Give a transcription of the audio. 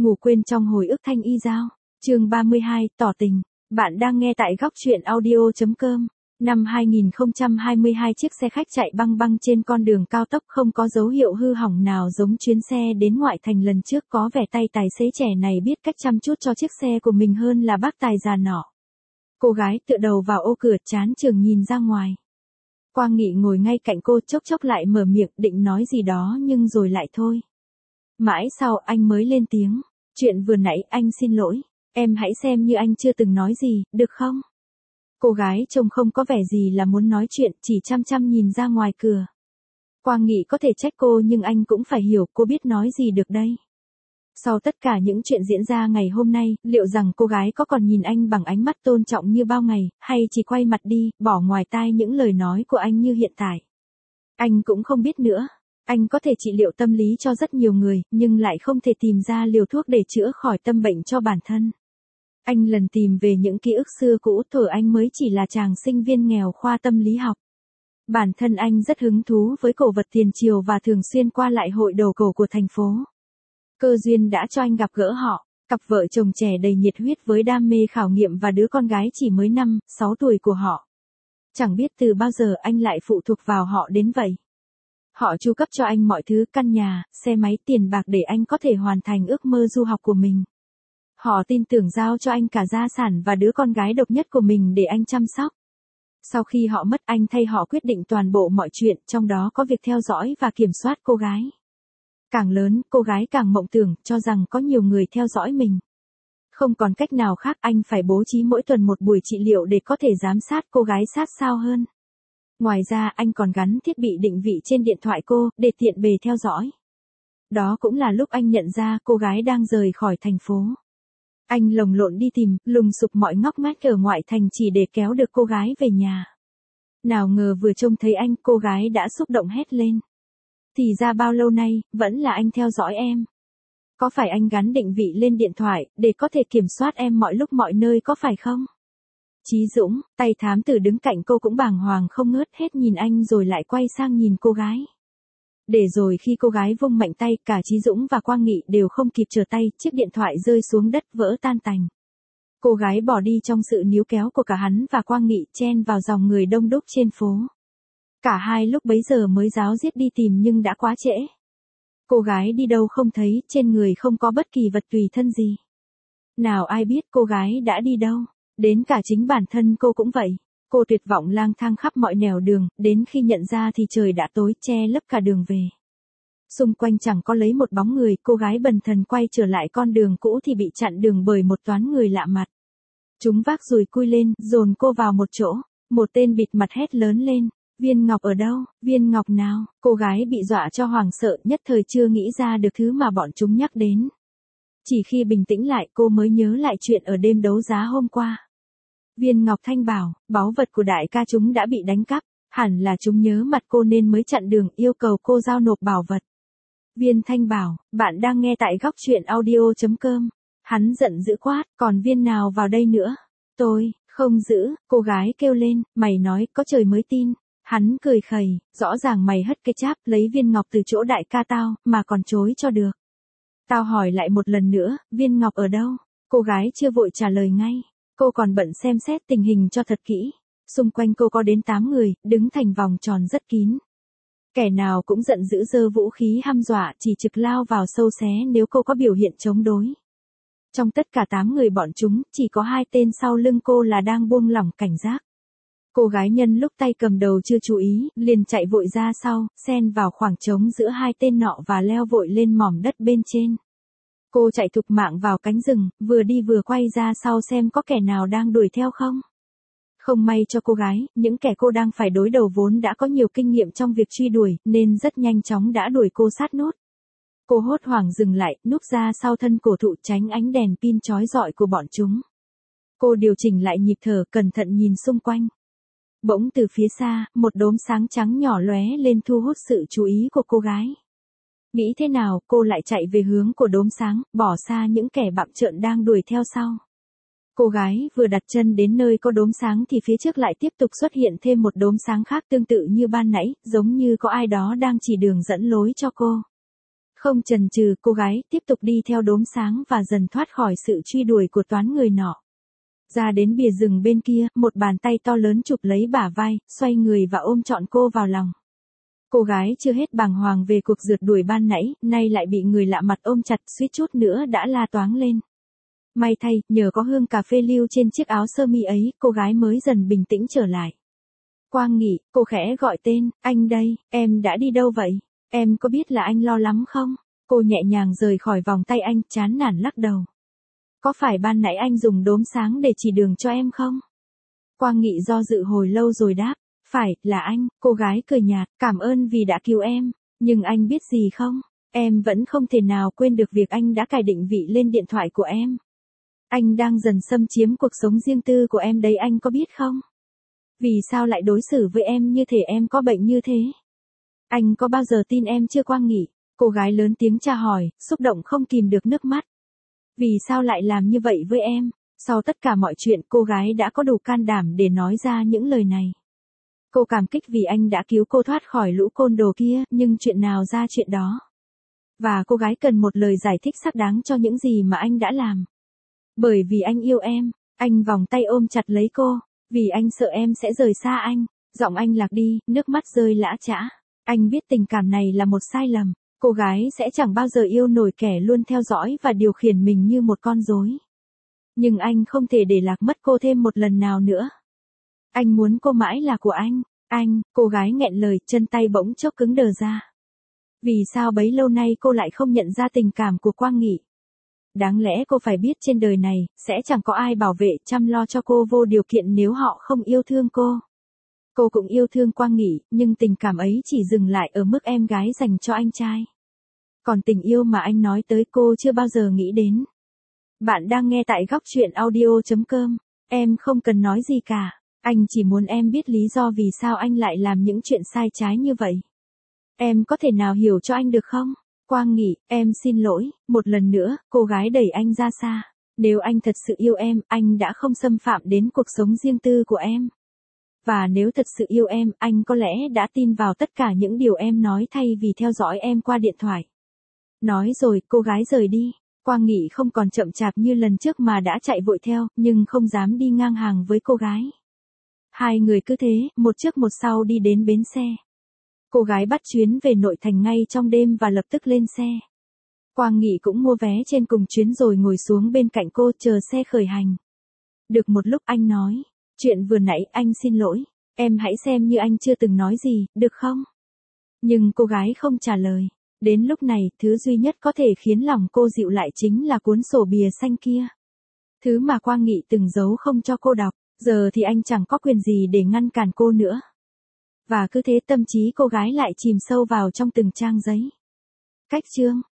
Ngủ quên trong hồi ức thanh y giao. Chương 32, tỏ tình. Bạn đang nghe tại góc truyện audio.com. Năm 2022 chiếc xe khách chạy băng băng trên con đường cao tốc không có dấu hiệu hư hỏng nào giống chuyến xe đến ngoại thành lần trước, có vẻ tay tài xế trẻ này biết cách chăm chút cho chiếc xe của mình hơn là bác tài già nọ. Cô gái tựa đầu vào ô cửa, chán chường nhìn ra ngoài. Quang Nghị ngồi ngay cạnh cô, chốc chốc lại mở miệng định nói gì đó nhưng rồi lại thôi. Mãi sau anh mới lên tiếng. Chuyện vừa nãy anh xin lỗi. Em hãy xem như anh chưa từng nói gì, được không? Cô gái trông không có vẻ gì là muốn nói chuyện, chỉ chăm chăm nhìn ra ngoài cửa. Quang Nghị có thể trách cô nhưng anh cũng phải hiểu cô biết nói gì được đây. Sau tất cả những chuyện diễn ra ngày hôm nay, liệu rằng cô gái có còn nhìn anh bằng ánh mắt tôn trọng như bao ngày, hay chỉ quay mặt đi, bỏ ngoài tai những lời nói của anh như hiện tại? Anh cũng không biết nữa. Anh có thể trị liệu tâm lý cho rất nhiều người, nhưng lại không thể tìm ra liều thuốc để chữa khỏi tâm bệnh cho bản thân. Anh lần tìm về những ký ức xưa cũ, thuở anh mới chỉ là chàng sinh viên nghèo khoa tâm lý học. Bản thân anh rất hứng thú với cổ vật tiền triều và thường xuyên qua lại hội đồ cổ của thành phố. Cơ duyên đã cho anh gặp gỡ họ, cặp vợ chồng trẻ đầy nhiệt huyết với đam mê khảo nghiệm và đứa con gái chỉ mới 5, 6 tuổi của họ. Chẳng biết từ bao giờ anh lại phụ thuộc vào họ đến vậy. Họ chu cấp cho anh mọi thứ, căn nhà, xe máy, tiền bạc để anh có thể hoàn thành ước mơ du học của mình. Họ tin tưởng giao cho anh cả gia sản và đứa con gái độc nhất của mình để anh chăm sóc. Sau khi họ mất, anh thay họ quyết định toàn bộ mọi chuyện, trong đó có việc theo dõi và kiểm soát cô gái. Càng lớn, cô gái càng mộng tưởng, cho rằng có nhiều người theo dõi mình. Không còn cách nào khác, anh phải bố trí mỗi tuần một buổi trị liệu để có thể giám sát cô gái sát sao hơn. Ngoài ra, anh còn gắn thiết bị định vị trên điện thoại cô, để tiện bề theo dõi. Đó cũng là lúc anh nhận ra cô gái đang rời khỏi thành phố. Anh lồng lộn đi tìm, lùng sục mọi ngóc ngách ở ngoại thành chỉ để kéo được cô gái về nhà. Nào ngờ vừa trông thấy anh, cô gái đã xúc động hét lên. Thì ra bao lâu nay, vẫn là anh theo dõi em. Có phải anh gắn định vị lên điện thoại, để có thể kiểm soát em mọi lúc mọi nơi có phải không? Chí Dũng, tay thám tử đứng cạnh cô cũng bàng hoàng không ngớt, hết nhìn anh rồi lại quay sang nhìn cô gái. Để rồi khi cô gái vung mạnh tay, cả Chí Dũng và Quang Nghị đều không kịp trở tay, chiếc điện thoại rơi xuống đất vỡ tan tành. Cô gái bỏ đi trong sự níu kéo của cả hắn và Quang Nghị, chen vào dòng người đông đúc trên phố. Cả hai lúc bấy giờ mới ráo riết đi tìm nhưng đã quá trễ. Cô gái đi đâu không thấy, trên người không có bất kỳ vật tùy thân gì. Nào ai biết cô gái đã đi đâu, đến cả chính bản thân cô cũng vậy. Cô tuyệt vọng lang thang khắp mọi nẻo đường, đến khi nhận ra thì trời đã tối, che lấp cả đường về. Xung quanh chẳng có lấy một bóng người, cô gái bần thần quay trở lại con đường cũ thì bị chặn đường bởi một toán người lạ mặt. Chúng vác dùi cui lên, dồn cô vào một chỗ. Một tên bịt mặt hét lớn lên. Viên ngọc ở đâu? Viên ngọc nào? Cô gái bị dọa cho hoảng sợ, nhất thời chưa nghĩ ra được thứ mà bọn chúng nhắc đến. Chỉ khi bình tĩnh lại, cô mới nhớ lại chuyện ở đêm đấu giá hôm qua. Viên ngọc thanh bảo, báu vật của đại ca chúng đã bị đánh cắp, hẳn là chúng nhớ mặt cô nên mới chặn đường, yêu cầu cô giao nộp bảo vật. Viên thanh bảo, bạn đang nghe tại góc truyện audio.com. Hắn giận dữ quát, còn viên nào vào đây nữa? Tôi, không giữ, cô gái kêu lên, mày nói, có trời mới tin. Hắn cười khẩy, rõ ràng mày hất cái cháp, lấy viên ngọc từ chỗ đại ca tao, mà còn chối cho được. Tao hỏi lại một lần nữa, viên ngọc ở đâu? Cô gái chưa vội trả lời ngay. Cô còn bận xem xét tình hình cho thật kỹ. Xung quanh cô có đến 8 người, đứng thành vòng tròn rất kín. Kẻ nào cũng giận dữ giơ vũ khí hăm dọa, chỉ trực lao vào sâu xé nếu cô có biểu hiện chống đối. Trong tất cả 8 người bọn chúng, chỉ có 2 tên sau lưng cô là đang buông lỏng cảnh giác. Cô gái nhân lúc tay cầm đầu chưa chú ý, liền chạy vội ra sau, xen vào khoảng trống giữa 2 tên nọ và leo vội lên mỏm đất bên trên. Cô chạy thục mạng vào cánh rừng, vừa đi vừa quay ra sau xem có kẻ nào đang đuổi theo không. Không may cho cô gái, những kẻ cô đang phải đối đầu vốn đã có nhiều kinh nghiệm trong việc truy đuổi, nên rất nhanh chóng đã đuổi cô sát nốt. Cô hốt hoảng dừng lại, núp ra sau thân cổ thụ tránh ánh đèn pin chói rọi của bọn chúng. Cô điều chỉnh lại nhịp thở, cẩn thận nhìn xung quanh. Bỗng từ phía xa, một đốm sáng trắng nhỏ lóe lên thu hút sự chú ý của cô gái. Nghĩ thế nào, cô lại chạy về hướng của đốm sáng, bỏ xa những kẻ bặm trợn đang đuổi theo sau. Cô gái vừa đặt chân đến nơi có đốm sáng thì phía trước lại tiếp tục xuất hiện thêm một đốm sáng khác tương tự như ban nãy, giống như có ai đó đang chỉ đường dẫn lối cho cô. Không chần chừ, cô gái tiếp tục đi theo đốm sáng và dần thoát khỏi sự truy đuổi của toán người nọ. Ra đến bìa rừng bên kia, một bàn tay to lớn chụp lấy bả vai, xoay người và ôm trọn cô vào lòng. Cô gái chưa hết bàng hoàng về cuộc rượt đuổi ban nãy, nay lại bị người lạ mặt ôm chặt, suýt chút nữa đã la toáng lên. May thay, nhờ có hương cà phê lưu trên chiếc áo sơ mi ấy, cô gái mới dần bình tĩnh trở lại. Quang Nghị, cô khẽ gọi tên, anh đây, em đã đi đâu vậy? Em có biết là anh lo lắm không? Cô nhẹ nhàng rời khỏi vòng tay anh, chán nản lắc đầu. Có phải ban nãy anh dùng đốm sáng để chỉ đường cho em không? Quang Nghị do dự hồi lâu rồi đáp. Phải, là anh, cô gái cười nhạt, cảm ơn vì đã cứu em. Nhưng anh biết gì không? Em vẫn không thể nào quên được việc anh đã cài định vị lên điện thoại của em. Anh đang dần xâm chiếm cuộc sống riêng tư của em đấy, anh có biết không? Vì sao lại đối xử với em như thể em có bệnh như thế? Anh có bao giờ tin em chưa Quang Nghị? Cô gái lớn tiếng tra hỏi, xúc động không kìm được nước mắt. Vì sao lại làm như vậy với em? Sau tất cả mọi chuyện, cô gái đã có đủ can đảm để nói ra những lời này. Cô cảm kích vì anh đã cứu cô thoát khỏi lũ côn đồ kia, nhưng chuyện nào ra chuyện đó. Và cô gái cần một lời giải thích xác đáng cho những gì mà anh đã làm. Bởi vì anh yêu em, anh vòng tay ôm chặt lấy cô, vì anh sợ em sẽ rời xa anh. Giọng anh lạc đi, nước mắt rơi lã chã. Anh biết tình cảm này là một sai lầm, cô gái sẽ chẳng bao giờ yêu nổi kẻ luôn theo dõi và điều khiển mình như một con rối. Nhưng anh không thể để lạc mất cô thêm một lần nào nữa. Anh muốn cô mãi là của anh. Anh, cô gái nghẹn lời, chân tay bỗng chốc cứng đờ ra. Vì sao bấy lâu nay cô lại không nhận ra tình cảm của Quang Nghị? Đáng lẽ cô phải biết trên đời này, sẽ chẳng có ai bảo vệ, chăm lo cho cô vô điều kiện nếu họ không yêu thương cô. Cô cũng yêu thương Quang Nghị, nhưng tình cảm ấy chỉ dừng lại ở mức em gái dành cho anh trai. Còn tình yêu mà anh nói tới cô chưa bao giờ nghĩ đến. Bạn đang nghe tại góc truyện audio.com. Em không cần nói gì cả. Anh chỉ muốn em biết lý do vì sao anh lại làm những chuyện sai trái như vậy. Em có thể nào hiểu cho anh được không? Quang Nghị, em xin lỗi, một lần nữa, cô gái đẩy anh ra xa. Nếu anh thật sự yêu em, anh đã không xâm phạm đến cuộc sống riêng tư của em. Và nếu thật sự yêu em, anh có lẽ đã tin vào tất cả những điều em nói thay vì theo dõi em qua điện thoại. Nói rồi, cô gái rời đi. Quang Nghị không còn chậm chạp như lần trước mà đã chạy vội theo, nhưng không dám đi ngang hàng với cô gái. Hai người cứ thế, một trước một sau đi đến bến xe. Cô gái bắt chuyến về nội thành ngay trong đêm và lập tức lên xe. Quang Nghị cũng mua vé trên cùng chuyến rồi ngồi xuống bên cạnh cô chờ xe khởi hành. Được một lúc anh nói, chuyện vừa nãy anh xin lỗi, em hãy xem như anh chưa từng nói gì, được không? Nhưng cô gái không trả lời. Đến lúc này, thứ duy nhất có thể khiến lòng cô dịu lại chính là cuốn sổ bìa xanh kia. Thứ mà Quang Nghị từng giấu không cho cô đọc, giờ thì anh chẳng có quyền gì để ngăn cản cô nữa. Và cứ thế tâm trí cô gái lại chìm sâu vào trong từng trang giấy. Cách chương